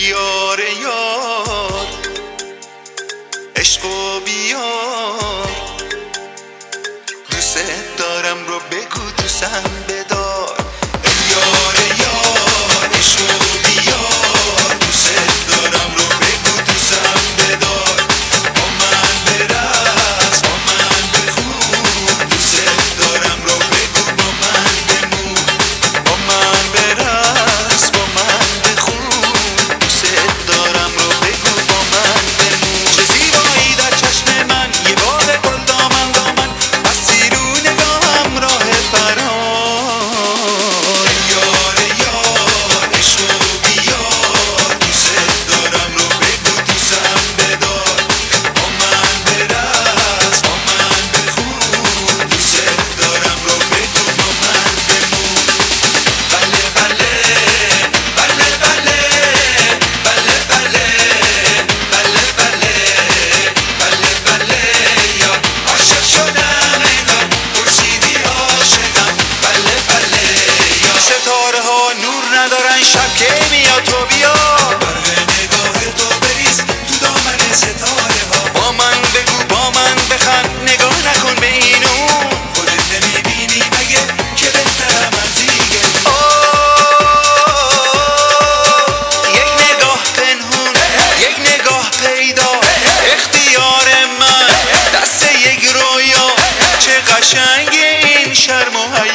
یار یار عشق و بیار، دوست دارم رو بگو دوستم بدار. ای یار یار عشق و بیار، دوست دارم رو بگو دوستم بدار. با من برقص با من بخون، دوست دارم رو بگو با من بمون. با من برقص با من بخون، دوست دارم رو بگو با من بمون. چه زیبایی در چشم من، یه باغ گل دامن دامن، بستی رو نگاهم راه فرار. ای یار یار عشق و بیار، دوست دارم رو بگو دوستم بدار. با من برقص با من بخون، دوست دارم رو بگو با من بمون. بله بله بله بله بله بله بله بله بله بله یا عاشق شدم انگار خورشیدی عاشقم. بله بله یا ستاره ها نور ندارن شب که میاد تو بیا، برق نگاه تو بریز تو دامن ستاره ها. با من بگو با من بخند نگاه نکن به این اون، خودت نمیبینی مگه که بهترم از دیگه. یک نگاه پنهون یک نگاه پیدا، اختیار من دست یک رویا. چه قشنگ این شرم و حیا.